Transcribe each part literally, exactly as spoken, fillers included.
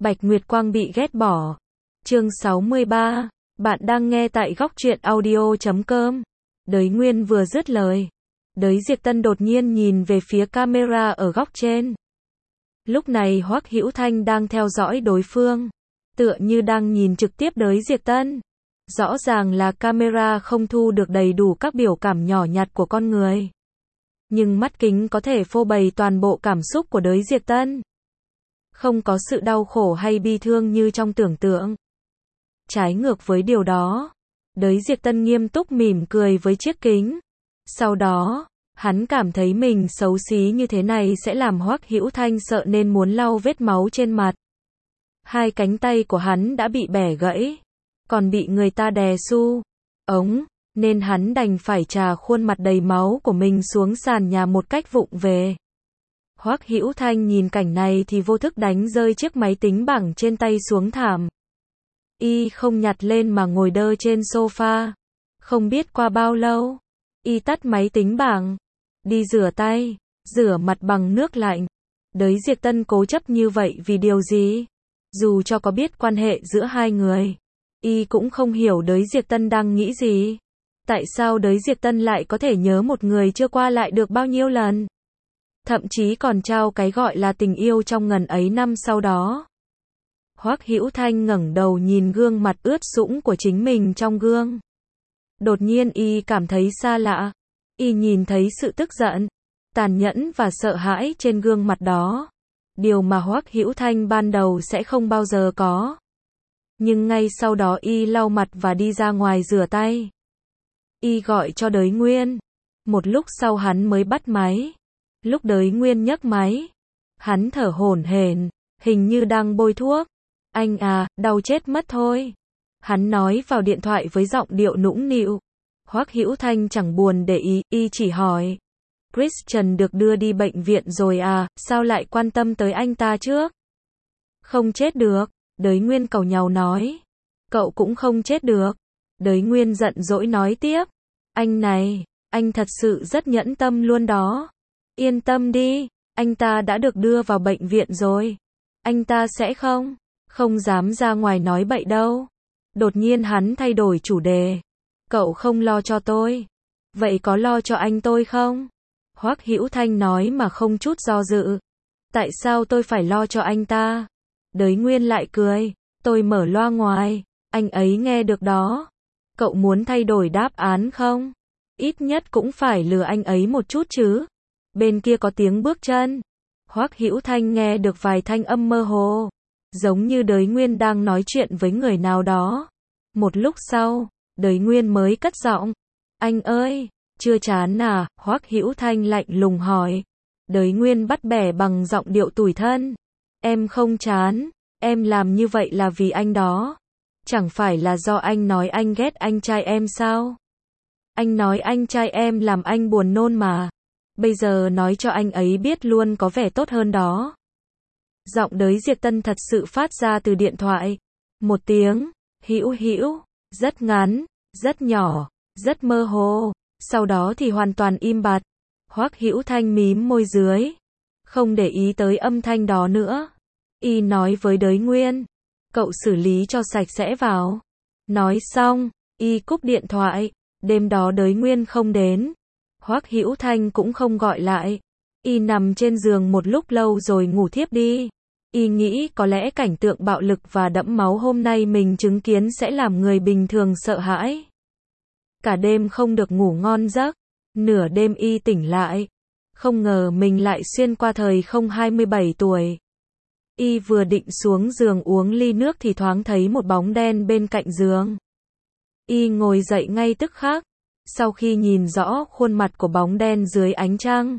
Bạch Nguyệt Quang bị ghét bỏ. Chương sáu mươi ba. Bạn đang nghe tại góc truyện audio chấm com. Đới Nguyên vừa dứt lời, Đới Diệp Tân đột nhiên nhìn về phía camera ở góc trên. Lúc này Hoắc Hữu Thanh đang theo dõi đối phương, tựa như đang nhìn trực tiếp Đới Diệp Tân. Rõ ràng là camera không thu được đầy đủ các biểu cảm nhỏ nhặt của con người, nhưng mắt kính có thể phô bày toàn bộ cảm xúc của Đới Diệp Tân. Không có sự đau khổ hay bi thương như trong tưởng tượng. Trái ngược với điều đó, Đới Diệp Tân nghiêm túc mỉm cười với chiếc kính. Sau đó, hắn cảm thấy mình xấu xí như thế này sẽ làm Hoắc Hữu Thanh sợ nên muốn lau vết máu trên mặt. Hai cánh tay của hắn đã bị bẻ gãy, còn bị người ta đè xu ống, nên hắn đành phải trà khuôn mặt đầy máu của mình xuống sàn nhà một cách vụng về. Hoắc Hữu Thanh nhìn cảnh này thì vô thức đánh rơi chiếc máy tính bảng trên tay xuống thảm. Y không nhặt lên mà ngồi đơ trên sofa. Không biết qua bao lâu, Y tắt máy tính bảng, đi rửa tay, rửa mặt bằng nước lạnh. Đới Diệp Tân cố chấp như vậy vì điều gì? Dù cho có biết quan hệ giữa hai người, Y cũng không hiểu Đới Diệp Tân đang nghĩ gì. Tại sao Đới Diệp Tân lại có thể nhớ một người chưa qua lại được bao nhiêu lần? Thậm chí còn trao cái gọi là tình yêu trong ngần ấy năm sau đó. Hoắc Hữu Thanh ngẩng đầu nhìn gương mặt ướt sũng của chính mình trong gương. Đột nhiên Y cảm thấy xa lạ. Y nhìn thấy sự tức giận, tàn nhẫn và sợ hãi trên gương mặt đó. Điều mà Hoắc Hữu Thanh ban đầu sẽ không bao giờ có. Nhưng ngay sau đó Y lau mặt và đi ra ngoài rửa tay. Y gọi cho Đới Nguyên. Một lúc sau hắn mới bắt máy. Lúc Đới Nguyên nhấc máy, hắn thở hổn hển, hình như đang bôi thuốc. Anh à, đau chết mất thôi. Hắn nói vào điện thoại với giọng điệu nũng nịu. Hoắc Hữu Thanh chẳng buồn để ý, Y chỉ hỏi. Christian được đưa đi bệnh viện rồi à, sao lại quan tâm tới anh ta trước? Không chết được, Đới Nguyên càu nhàu nói. Cậu cũng không chết được. Đới Nguyên giận dỗi nói tiếp. Anh này, anh thật sự rất nhẫn tâm luôn đó. Yên tâm đi, anh ta đã được đưa vào bệnh viện rồi. Anh ta sẽ không, không dám ra ngoài nói bậy đâu. Đột nhiên hắn thay đổi chủ đề. Cậu không lo cho tôi. Vậy có lo cho anh tôi không? Hoắc Hữu Thanh nói mà không chút do dự. Tại sao tôi phải lo cho anh ta? Đới Nguyên lại cười. Tôi mở loa ngoài, anh ấy nghe được đó. Cậu muốn thay đổi đáp án không? Ít nhất cũng phải lừa anh ấy một chút chứ. Bên kia có tiếng bước chân. Hoắc Hữu Thanh nghe được vài thanh âm mơ hồ, giống như Đới Nguyên đang nói chuyện với người nào đó. Một lúc sau, Đới Nguyên mới cất giọng. Anh ơi, chưa chán à? Hoắc Hữu Thanh lạnh lùng hỏi. Đới Nguyên bắt bẻ bằng giọng điệu tủi thân. Em không chán, em làm như vậy là vì anh đó. Chẳng phải là do anh nói anh ghét anh trai em sao? Anh nói anh trai em làm anh buồn nôn mà. Bây giờ nói cho anh ấy biết luôn có vẻ tốt hơn đó. Giọng Đới Diệp Tân thật sự phát ra từ điện thoại. Một tiếng, hữu hữu, rất ngắn, rất nhỏ, rất mơ hồ. Sau đó thì hoàn toàn im bặt. Hoắc Hữu Thanh mím môi dưới, không để ý tới âm thanh đó nữa. Y nói với Đới Nguyên. Cậu xử lý cho sạch sẽ vào. Nói xong, Y cúp điện thoại. Đêm đó Đới Nguyên không đến. Hoắc Hữu Thanh cũng không gọi lại. Y nằm trên giường một lúc lâu rồi ngủ thiếp đi. Y nghĩ có lẽ cảnh tượng bạo lực và đẫm máu hôm nay mình chứng kiến sẽ làm người bình thường sợ hãi. Cả đêm không được ngủ ngon giấc. Nửa đêm Y tỉnh lại. Không ngờ mình lại xuyên qua thời không hai mươi bảy tuổi. Y vừa định xuống giường uống ly nước thì thoáng thấy một bóng đen bên cạnh giường. Y ngồi dậy ngay tức khắc. Sau khi nhìn rõ khuôn mặt của bóng đen dưới ánh trăng,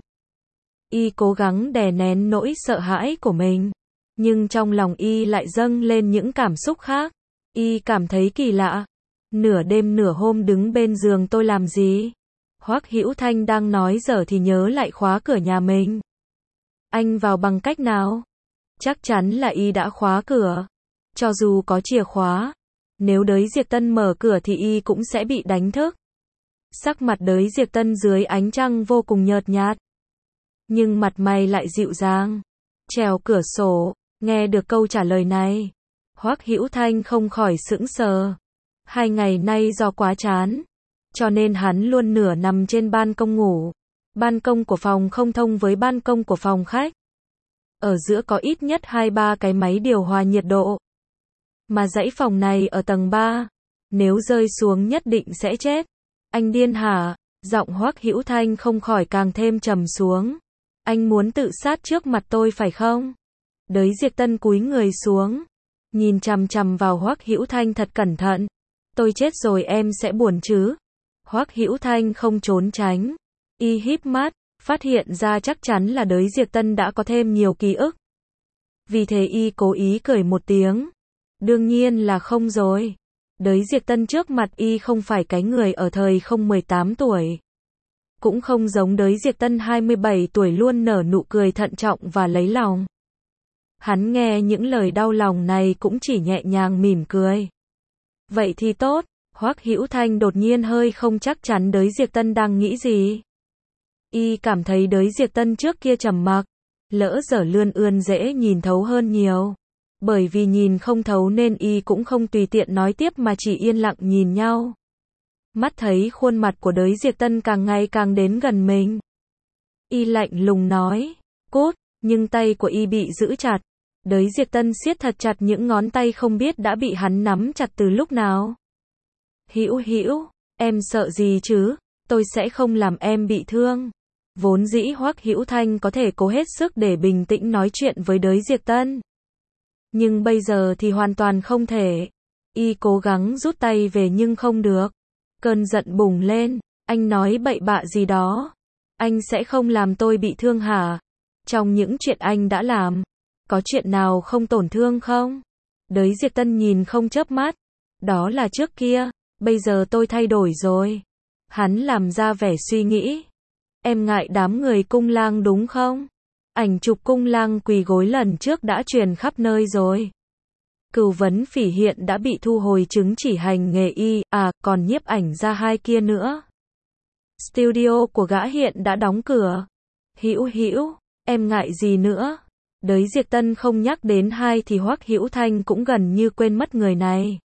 Y cố gắng đè nén nỗi sợ hãi của mình. Nhưng trong lòng Y lại dâng lên những cảm xúc khác. Y cảm thấy kỳ lạ. Nửa đêm nửa hôm đứng bên giường tôi làm gì? Hoắc Hữu Thanh đang nói dở thì nhớ lại khóa cửa nhà mình. Anh vào bằng cách nào? Chắc chắn là Y đã khóa cửa. Cho dù có chìa khóa, nếu Đới Diệp Tân mở cửa thì Y cũng sẽ bị đánh thức. Sắc mặt Đới Diệp Tân dưới ánh trăng vô cùng nhợt nhạt. Nhưng mặt mày lại dịu dàng. Trèo cửa sổ, Nghe được câu trả lời này, Hoắc Hữu Thanh không khỏi sững sờ. Hai ngày nay do quá chán, cho nên hắn luôn nửa nằm trên ban công ngủ. Ban công của phòng không thông với ban công của phòng khách. Ở giữa có ít nhất hai ba cái máy điều hòa nhiệt độ. Mà dãy phòng này ở tầng ba, nếu rơi xuống nhất định sẽ chết. Anh điên hả? Giọng Hoắc Hữu Thanh không khỏi càng thêm trầm xuống. Anh muốn tự sát trước mặt tôi phải không? Đới Diệp Tân cúi người xuống, nhìn chằm chằm vào Hoắc Hữu Thanh thật cẩn thận. Tôi chết rồi em sẽ buồn chứ? Hoắc Hữu Thanh không trốn tránh. Y híp mắt, phát hiện ra chắc chắn là Đới Diệp Tân đã có thêm nhiều ký ức. Vì thế Y cố ý cười một tiếng. Đương nhiên là không rồi. Đới Diệp Tân trước mặt Y không phải cái người ở thời không mười tám tuổi. Cũng không giống Đới Diệp Tân hai mươi bảy tuổi luôn nở nụ cười thận trọng và lấy lòng. Hắn nghe những lời đau lòng này cũng chỉ nhẹ nhàng mỉm cười. Vậy thì tốt. Hoắc Hữu Thanh đột nhiên hơi không chắc chắn Đới Diệp Tân đang nghĩ gì. Y cảm thấy Đới Diệp Tân trước kia trầm mặc, lỡ dở lươn ươn dễ nhìn thấu hơn nhiều. Bởi vì nhìn không thấu nên Y cũng không tùy tiện nói tiếp mà chỉ yên lặng nhìn nhau. Mắt thấy khuôn mặt của Đới Diệp Tân càng ngày càng đến gần mình. Y lạnh lùng nói, cút, nhưng tay của Y bị giữ chặt. Đới Diệp Tân siết thật chặt những ngón tay không biết đã bị hắn nắm chặt từ lúc nào. Hữu Hữu, em sợ gì chứ? Tôi sẽ không làm em bị thương. Vốn dĩ Hoắc Hữu Thanh có thể cố hết sức để bình tĩnh nói chuyện với Đới Diệp Tân. Nhưng bây giờ thì hoàn toàn không thể. Y cố gắng rút tay về nhưng không được. Cơn giận bùng lên, anh nói bậy bạ gì đó. Anh sẽ không làm tôi bị thương hả? Trong những chuyện anh đã làm, có chuyện nào không tổn thương không? Đới Diệp Tân nhìn không chớp mắt. Đó là trước kia, bây giờ tôi thay đổi rồi. Hắn làm ra vẻ suy nghĩ. Em ngại đám người cung lang đúng không? Ảnh chụp cung lang quỳ gối lần trước đã truyền khắp nơi rồi. Cửu Vấn Phỉ hiện đã bị thu hồi chứng chỉ hành nghề y, à, còn nhiếp ảnh ra hai kia nữa. Studio của gã hiện đã đóng cửa. Hữu Hữu, em ngại gì nữa? Đới Diệp Tân không nhắc đến hai thì Hoắc Hữu Thanh cũng gần như quên mất người này.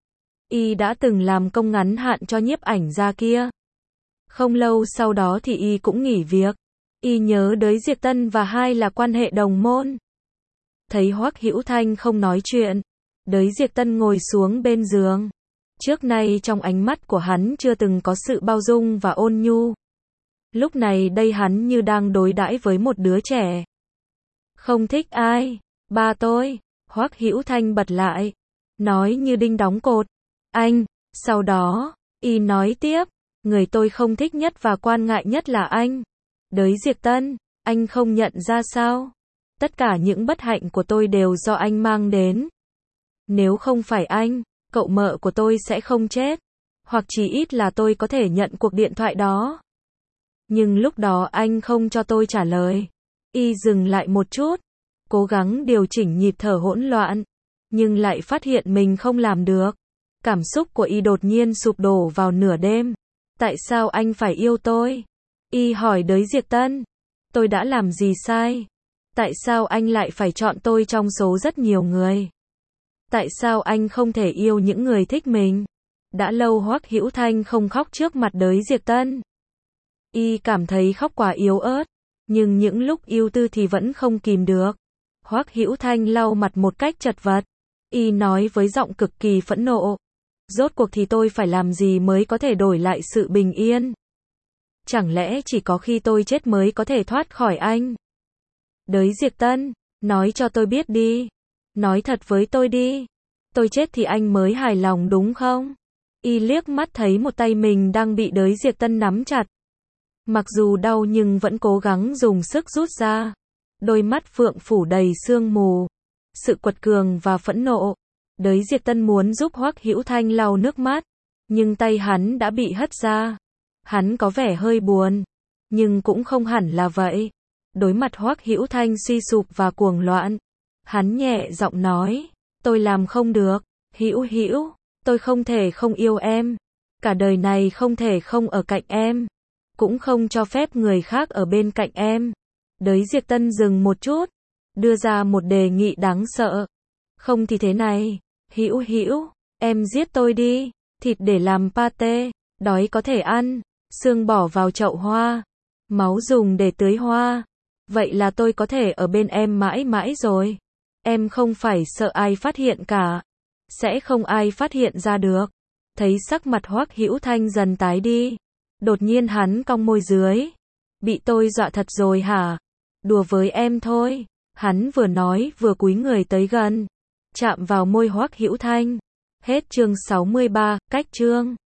Y đã từng làm công ngắn hạn cho nhiếp ảnh ra kia. Không lâu sau đó thì Y cũng nghỉ việc. Y nhớ Đới Diệp Tân và hai là quan hệ đồng môn. Thấy Hoắc Hữu Thanh không nói chuyện, Đới Diệp Tân ngồi xuống bên giường. Trước nay trong ánh mắt của hắn chưa từng có sự bao dung và ôn nhu. Lúc này đây hắn như đang đối đãi với một đứa trẻ. Không thích ai? Ba tôi. Hoắc Hữu Thanh bật lại, nói như đinh đóng cột. Anh. Sau đó, Y nói tiếp, người tôi không thích nhất và quan ngại nhất là anh. Đới Diệp Tân, anh không nhận ra sao? Tất cả những bất hạnh của tôi đều do anh mang đến. Nếu không phải anh, cậu mợ của tôi sẽ không chết. Hoặc chỉ ít là tôi có thể nhận cuộc điện thoại đó. Nhưng lúc đó anh không cho tôi trả lời. Y dừng lại một chút, cố gắng điều chỉnh nhịp thở hỗn loạn, nhưng lại phát hiện mình không làm được. Cảm xúc của Y đột nhiên sụp đổ vào nửa đêm. Tại sao anh phải yêu tôi? Y hỏi Đới Diệp Tân. Tôi đã làm gì sai? Tại sao anh lại phải chọn tôi trong số rất nhiều người? Tại sao anh không thể yêu những người thích mình? Đã lâu Hoắc Hữu Thanh không khóc trước mặt Đới Diệp Tân. Y cảm thấy khóc quá yếu ớt, nhưng những lúc yêu tư thì vẫn không kìm được. Hoắc Hữu Thanh lau mặt một cách chật vật. Y nói với giọng cực kỳ phẫn nộ. Rốt cuộc thì tôi phải làm gì mới có thể đổi lại sự bình yên? Chẳng lẽ chỉ có khi tôi chết mới có thể thoát khỏi anh? Đới Diệp Tân, nói cho tôi biết đi. Nói thật với tôi đi. Tôi chết thì anh mới hài lòng đúng không? Y liếc mắt thấy một tay mình đang bị Đới Diệp Tân nắm chặt. Mặc dù đau nhưng vẫn cố gắng dùng sức rút ra. Đôi mắt phượng phủ đầy sương mù. Sự quật cường và phẫn nộ. Đới Diệp Tân muốn giúp Hoắc Hữu Thanh lau nước mắt. Nhưng tay hắn đã bị hất ra. Hắn có vẻ hơi buồn. Nhưng cũng không hẳn là vậy. Đối mặt Hoắc Hữu Thanh suy sụp và cuồng loạn. Hắn nhẹ giọng nói. Tôi làm không được. Hữu Hữu, tôi không thể không yêu em. Cả đời này không thể không ở cạnh em. Cũng không cho phép người khác ở bên cạnh em. Đới Diệp Tân dừng một chút. đưa ra một đề nghị đáng sợ. Không thì thế này, Hữu Hữu, em giết tôi đi, thịt để làm pate, đói có thể ăn, xương bỏ vào chậu hoa, máu dùng để tưới hoa. Vậy là tôi có thể ở bên em mãi mãi rồi. Em không phải sợ ai phát hiện cả. Sẽ không ai phát hiện ra được. Thấy sắc mặt Hoắc Hữu Thanh dần tái đi. Đột nhiên hắn cong môi dưới. Bị tôi dọa thật rồi hả? Đùa với em thôi. Hắn vừa nói vừa cúi người tới gần. Chạm vào môi Hoắc Hữu Thanh. Hết chương sáu mươi ba, cách chương.